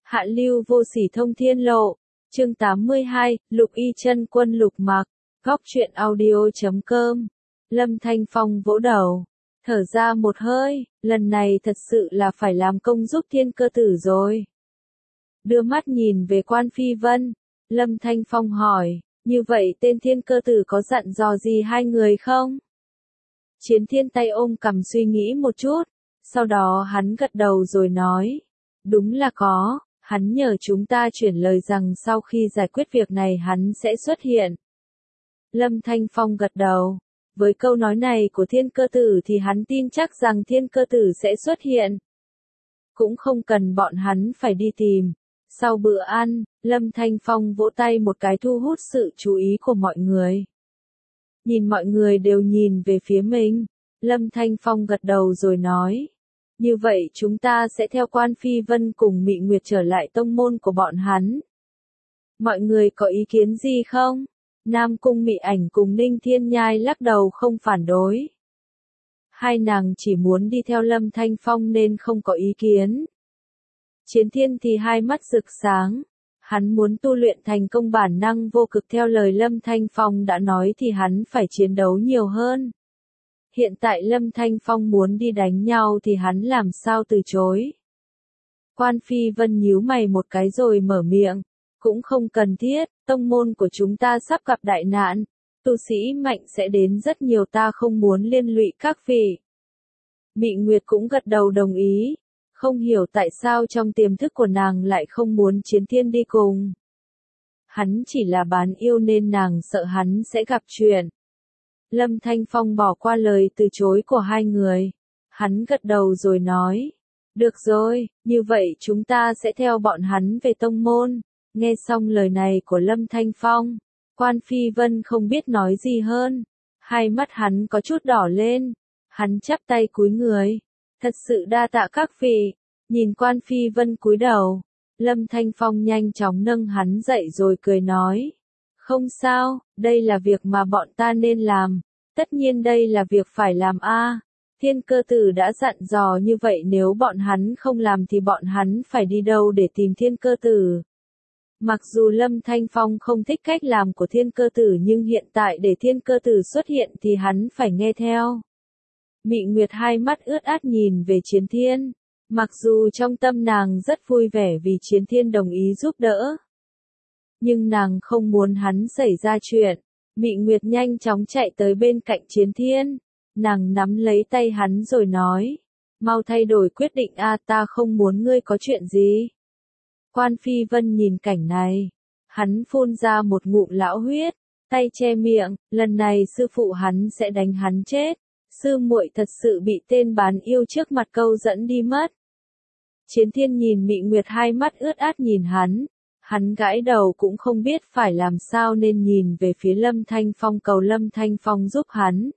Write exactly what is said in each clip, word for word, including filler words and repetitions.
Hạ lưu vô sỉ thông thiên lộ. Chương tám mươi hai, Lục Y Chân Quân Lục Mặc. Góc truyện audio chấm com. Lâm Thanh Phong vỗ đầu, thở ra một hơi, lần này thật sự là phải làm công giúp Thiên Cơ Tử rồi. Đưa mắt nhìn về Quan Phi Vân, Lâm Thanh Phong hỏi, như vậy tên Thiên Cơ Tử có dặn dò gì hai người không? Chiến Thiên tay ôm cằm suy nghĩ một chút, sau đó hắn gật đầu rồi nói, đúng là có, hắn nhờ chúng ta chuyển lời rằng sau khi giải quyết việc này hắn sẽ xuất hiện. Lâm Thanh Phong gật đầu, với câu nói này của Thiên Cơ Tử thì hắn tin chắc rằng Thiên Cơ Tử sẽ xuất hiện. Cũng không cần bọn hắn phải đi tìm. Sau bữa ăn, Lâm Thanh Phong vỗ tay một cái thu hút sự chú ý của mọi người. Nhìn mọi người đều nhìn về phía mình, Lâm Thanh Phong gật đầu rồi nói, như vậy chúng ta sẽ theo Quan Phi Vân cùng Mị Nguyệt trở lại tông môn của bọn hắn. Mọi người có ý kiến gì không? Nam Cung Mị Ảnh cùng Ninh Thiên Nhai lắc đầu không phản đối. Hai nàng chỉ muốn đi theo Lâm Thanh Phong nên không có ý kiến. Chiến Thiên thì hai mắt rực sáng. Hắn muốn tu luyện thành công bản năng vô cực theo lời Lâm Thanh Phong đã nói thì hắn phải chiến đấu nhiều hơn. Hiện tại Lâm Thanh Phong muốn đi đánh nhau thì hắn làm sao từ chối. Quan Phi Vân nhíu mày một cái rồi mở miệng. Cũng không cần thiết, tông môn của chúng ta sắp gặp đại nạn. Tu sĩ mạnh sẽ đến rất nhiều, ta không muốn liên lụy các vị. Mị Nguyệt cũng gật đầu đồng ý. Không hiểu tại sao trong tiềm thức của nàng lại không muốn Chiến Thiên đi cùng. Hắn chỉ là bán yêu nên nàng sợ hắn sẽ gặp chuyện. Lâm Thanh Phong bỏ qua lời từ chối của hai người. Hắn gật đầu rồi nói. Được rồi, như vậy chúng ta sẽ theo bọn hắn về tông môn. Nghe xong lời này của Lâm Thanh Phong, Quan Phi Vân không biết nói gì hơn. Hai mắt hắn có chút đỏ lên. Hắn chắp tay cúi người. Thật sự đa tạ các vị. Nhìn Quan Phi Vân cúi đầu, Lâm Thanh Phong nhanh chóng nâng hắn dậy rồi cười nói. Không sao, đây là việc mà bọn ta nên làm. Tất nhiên đây là việc phải làm a. Thiên Cơ Tử đã dặn dò như vậy, nếu bọn hắn không làm thì bọn hắn phải đi đâu để tìm Thiên Cơ Tử. Mặc dù Lâm Thanh Phong không thích cách làm của Thiên Cơ Tử nhưng hiện tại để Thiên Cơ Tử xuất hiện thì hắn phải nghe theo. Mị Nguyệt hai mắt ướt át nhìn về Chiến Thiên. Mặc dù trong tâm nàng rất vui vẻ vì Chiến Thiên đồng ý giúp đỡ. Nhưng nàng không muốn hắn xảy ra chuyện. Mị Nguyệt nhanh chóng chạy tới bên cạnh Chiến Thiên. Nàng nắm lấy tay hắn rồi nói. Mau thay đổi quyết định a, ta không muốn ngươi có chuyện gì. Quan Phi Vân nhìn cảnh này. Hắn phun ra một ngụm lão huyết. Tay che miệng, lần này sư phụ hắn sẽ đánh hắn chết. Sư muội thật sự bị tên bán yêu trước mặt câu dẫn đi mất. Chiến Thiên nhìn Mị Nguyệt hai mắt ướt át nhìn hắn. Hắn gãi đầu cũng không biết phải làm sao nên nhìn về phía Lâm Thanh Phong cầu Lâm Thanh Phong giúp hắn.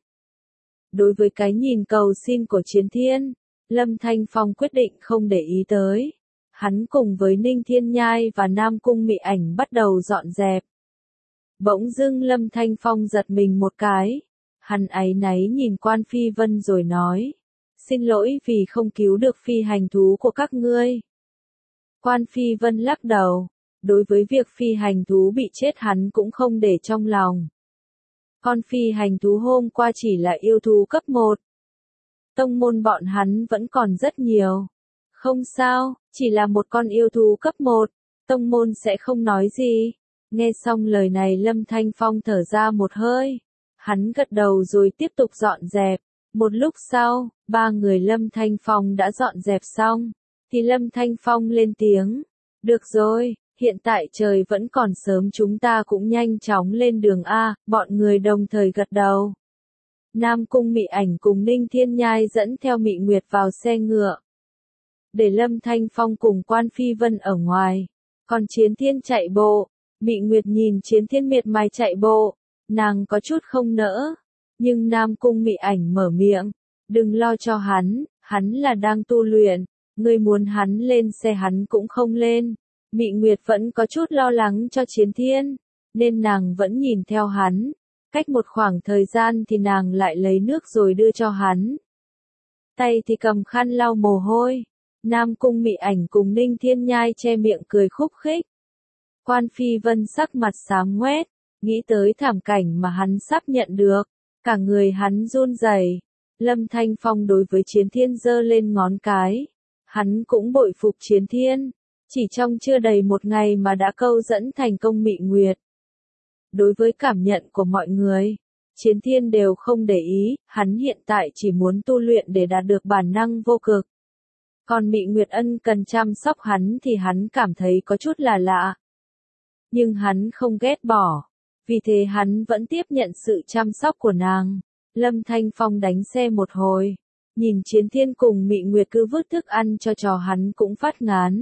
Đối với cái nhìn cầu xin của Chiến Thiên, Lâm Thanh Phong quyết định không để ý tới. Hắn cùng với Ninh Thiên Nhai và Nam Cung Mị Ảnh bắt đầu dọn dẹp. Bỗng dưng Lâm Thanh Phong giật mình một cái. Hắn áy náy nhìn Quan Phi Vân rồi nói. Xin lỗi vì không cứu được phi hành thú của các ngươi. Quan Phi Vân lắc đầu. Đối với việc phi hành thú bị chết hắn cũng không để trong lòng. Con phi hành thú hôm qua chỉ là yêu thú cấp một. Tông môn bọn hắn vẫn còn rất nhiều. Không sao, chỉ là một con yêu thú cấp một. Tông môn sẽ không nói gì. Nghe xong lời này Lâm Thanh Phong thở ra một hơi. Hắn gật đầu rồi tiếp tục dọn dẹp. Một lúc sau, ba người Lâm Thanh Phong đã dọn dẹp xong. Thì Lâm Thanh Phong lên tiếng. Được rồi, hiện tại trời vẫn còn sớm, chúng ta cũng nhanh chóng lên đường A. Bọn người đồng thời gật đầu. Nam Cung Mị Ảnh cùng Ninh Thiên Nhai dẫn theo Mị Nguyệt vào xe ngựa. Để Lâm Thanh Phong cùng Quan Phi Vân ở ngoài. Còn Chiến Thiên chạy bộ. Mị Nguyệt nhìn Chiến Thiên miệt mài chạy bộ. Nàng có chút không nỡ. Nhưng Nam Cung Mị Ảnh mở miệng. Đừng lo cho hắn, hắn là đang tu luyện. Ngươi muốn hắn lên xe hắn cũng không lên. Mị Nguyệt vẫn có chút lo lắng cho Chiến Thiên. Nên nàng vẫn nhìn theo hắn. Cách một khoảng thời gian thì nàng lại lấy nước rồi đưa cho hắn. Tay thì cầm khăn lau mồ hôi. Nam Cung Mị Ảnh cùng Ninh Thiên Nhai che miệng cười khúc khích. Quan Phi Vân sắc mặt xám ngoét, nghĩ tới thảm cảnh mà hắn sắp nhận được, cả người hắn run rẩy. Lâm Thanh Phong đối với Chiến Thiên giơ lên ngón cái, hắn cũng bội phục Chiến Thiên, chỉ trong chưa đầy một ngày mà đã câu dẫn thành công Mị Nguyệt. Đối với cảm nhận của mọi người, Chiến Thiên đều không để ý, hắn hiện tại chỉ muốn tu luyện để đạt được bản năng vô cực. Còn Mị Nguyệt Ân cần chăm sóc hắn thì hắn cảm thấy có chút là lạ. Nhưng hắn không ghét bỏ, vì thế hắn vẫn tiếp nhận sự chăm sóc của nàng. Lâm Thanh Phong đánh xe một hồi, nhìn Chiến Thiên cùng Mị Nguyệt cứ vứt thức ăn cho trò hắn cũng phát ngán.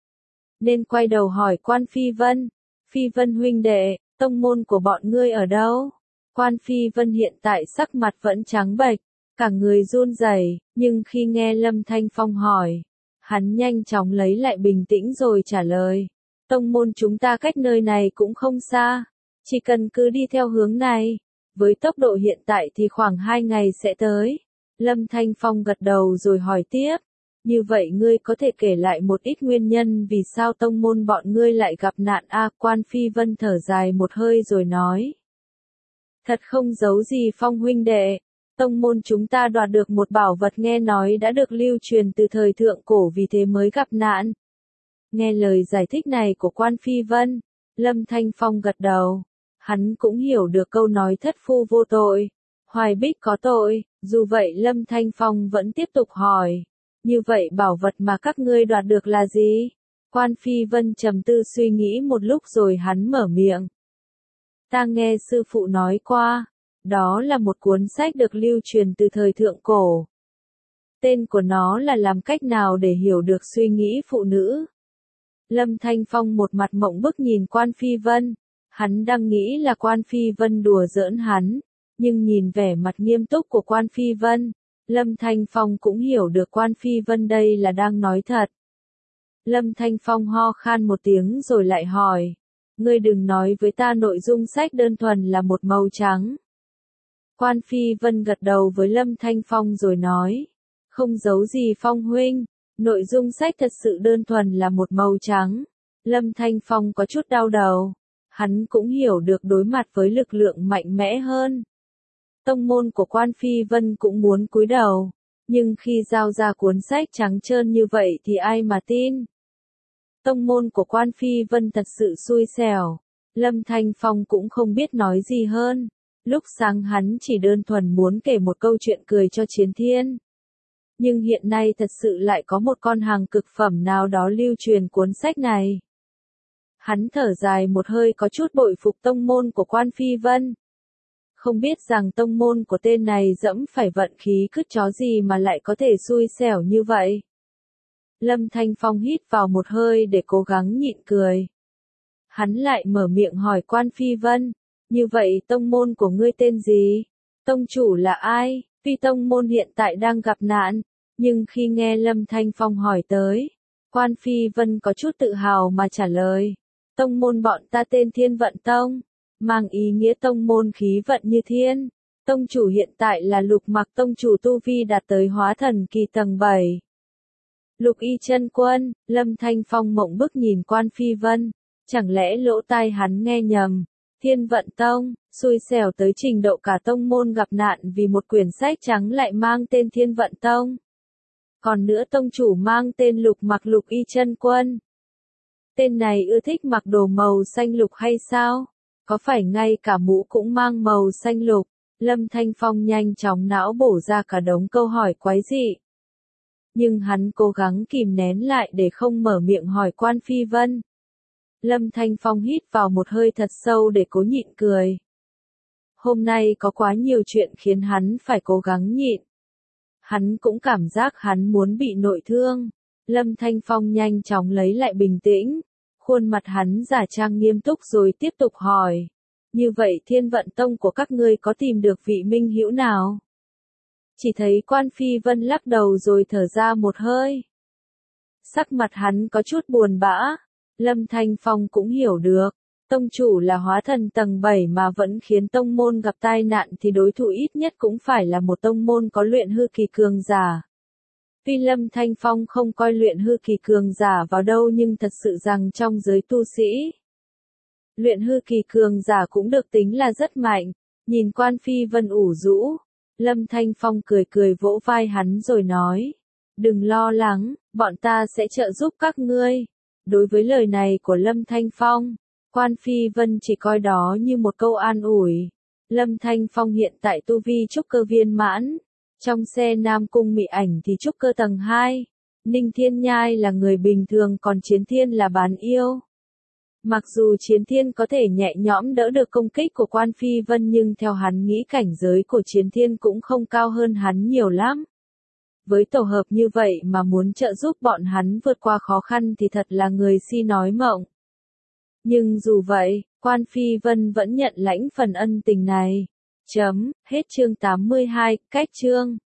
Nên quay đầu hỏi Quan Phi Vân, Phi Vân huynh đệ, tông môn của bọn ngươi ở đâu? Quan Phi Vân hiện tại sắc mặt vẫn trắng bệch, cả người run rẩy, nhưng khi nghe Lâm Thanh Phong hỏi, hắn nhanh chóng lấy lại bình tĩnh rồi trả lời. Tông môn chúng ta cách nơi này cũng không xa, chỉ cần cứ đi theo hướng này, với tốc độ hiện tại thì khoảng hai ngày sẽ tới. Lâm Thanh Phong gật đầu rồi hỏi tiếp, như vậy ngươi có thể kể lại một ít nguyên nhân vì sao tông môn bọn ngươi lại gặp nạn a? À, Quan Phi Vân thở dài một hơi rồi nói. Thật không giấu gì Phong huynh đệ, tông môn chúng ta đoạt được một bảo vật nghe nói đã được lưu truyền từ thời thượng cổ vì thế mới gặp nạn. Nghe lời giải thích này của Quan Phi Vân, Lâm Thanh Phong gật đầu, hắn cũng hiểu được câu nói thất phu vô tội, Hoài Bích có tội, dù vậy Lâm Thanh Phong vẫn tiếp tục hỏi, như vậy bảo vật mà các ngươi đoạt được là gì? Quan Phi Vân trầm tư suy nghĩ một lúc rồi hắn mở miệng. Ta nghe sư phụ nói qua, đó là một cuốn sách được lưu truyền từ thời thượng cổ. Tên của nó là Làm cách nào để hiểu được suy nghĩ phụ nữ. Lâm Thanh Phong một mặt mộng bức nhìn Quan Phi Vân, hắn đang nghĩ là Quan Phi Vân đùa giỡn hắn, nhưng nhìn vẻ mặt nghiêm túc của Quan Phi Vân, Lâm Thanh Phong cũng hiểu được Quan Phi Vân đây là đang nói thật. Lâm Thanh Phong ho khan một tiếng rồi lại hỏi, ngươi đừng nói với ta nội dung sách đơn thuần là một màu trắng. Quan Phi Vân gật đầu với Lâm Thanh Phong rồi nói, không giấu gì Phong huynh, nội dung sách thật sự đơn thuần là một màu trắng. Lâm Thanh Phong có chút đau đầu, hắn cũng hiểu được đối mặt với lực lượng mạnh mẽ hơn. Tông môn của Quan Phi Vân cũng muốn cúi đầu, nhưng khi giao ra cuốn sách trắng trơn như vậy thì ai mà tin. Tông môn của Quan Phi Vân thật sự xui xẻo, Lâm Thanh Phong cũng không biết nói gì hơn. Lúc sáng hắn chỉ đơn thuần muốn kể một câu chuyện cười cho Chiến Thiên. Nhưng hiện nay thật sự lại có một con hàng cực phẩm nào đó lưu truyền cuốn sách này. Hắn thở dài một hơi có chút bội phục tông môn của Quan Phi Vân. Không biết rằng tông môn của tên này dẫm phải vận khí cứt chó gì mà lại có thể xui xẻo như vậy. Lâm Thanh Phong hít vào một hơi để cố gắng nhịn cười. Hắn lại mở miệng hỏi Quan Phi Vân, như vậy tông môn của ngươi tên gì? Tông chủ là ai? Tuy tông môn hiện tại đang gặp nạn, nhưng khi nghe Lâm Thanh Phong hỏi tới, Quan Phi Vân có chút tự hào mà trả lời. Tông môn bọn ta tên Thiên Vận Tông, mang ý nghĩa tông môn khí vận như thiên. Tông chủ hiện tại là Lục Mặc tông chủ tu vi đạt tới hóa thần kỳ tầng bảy. Lục Y Chân Quân, Lâm Thanh Phong mộng bức nhìn Quan Phi Vân, chẳng lẽ lỗ tai hắn nghe nhầm. Thiên Vận Tông, xui xẻo tới trình độ cả tông môn gặp nạn vì một quyển sách trắng lại mang tên Thiên Vận Tông. Còn nữa tông chủ mang tên Lục Mặc Lục Y Chân Quân. Tên này ưa thích mặc đồ màu xanh lục hay sao? Có phải ngay cả mũ cũng mang màu xanh lục? Lâm Thanh Phong nhanh chóng não bổ ra cả đống câu hỏi quái dị. Nhưng hắn cố gắng kìm nén lại để không mở miệng hỏi Quan Phi Vân. Lâm Thanh Phong hít vào một hơi thật sâu để cố nhịn cười. Hôm nay có quá nhiều chuyện khiến hắn phải cố gắng nhịn. Hắn cũng cảm giác hắn muốn bị nội thương. Lâm Thanh Phong nhanh chóng lấy lại bình tĩnh. Khuôn mặt hắn giả trang nghiêm túc rồi tiếp tục hỏi. Như vậy Thiên Vận Tông của các ngươi có tìm được vị minh hữu nào? Chỉ thấy Quan Phi Vân lắc đầu rồi thở ra một hơi. Sắc mặt hắn có chút buồn bã. Lâm Thanh Phong cũng hiểu được, tông chủ là hóa thần tầng bảy mà vẫn khiến tông môn gặp tai nạn thì đối thủ ít nhất cũng phải là một tông môn có luyện hư kỳ cường giả. Tuy Lâm Thanh Phong không coi luyện hư kỳ cường giả vào đâu nhưng thật sự rằng trong giới tu sĩ, luyện hư kỳ cường giả cũng được tính là rất mạnh. Nhìn Quan Phi Vân ủ rũ, Lâm Thanh Phong cười cười vỗ vai hắn rồi nói, đừng lo lắng, bọn ta sẽ trợ giúp các ngươi. Đối với lời này của Lâm Thanh Phong, Quan Phi Vân chỉ coi đó như một câu an ủi. Lâm Thanh Phong hiện tại tu vi trúc cơ viên mãn, trong xe Nam Cung Mị Ảnh thì trúc cơ tầng hai, Ninh Thiên Nhai là người bình thường còn Chiến Thiên là bán yêu. Mặc dù Chiến Thiên có thể nhẹ nhõm đỡ được công kích của Quan Phi Vân nhưng theo hắn nghĩ cảnh giới của Chiến Thiên cũng không cao hơn hắn nhiều lắm. Với tổ hợp như vậy mà muốn trợ giúp bọn hắn vượt qua khó khăn thì thật là người si nói mộng. Nhưng dù vậy, Quan Phi Vân vẫn nhận lãnh phần ân tình này. Chấm, hết chương tám mươi hai, cách chương.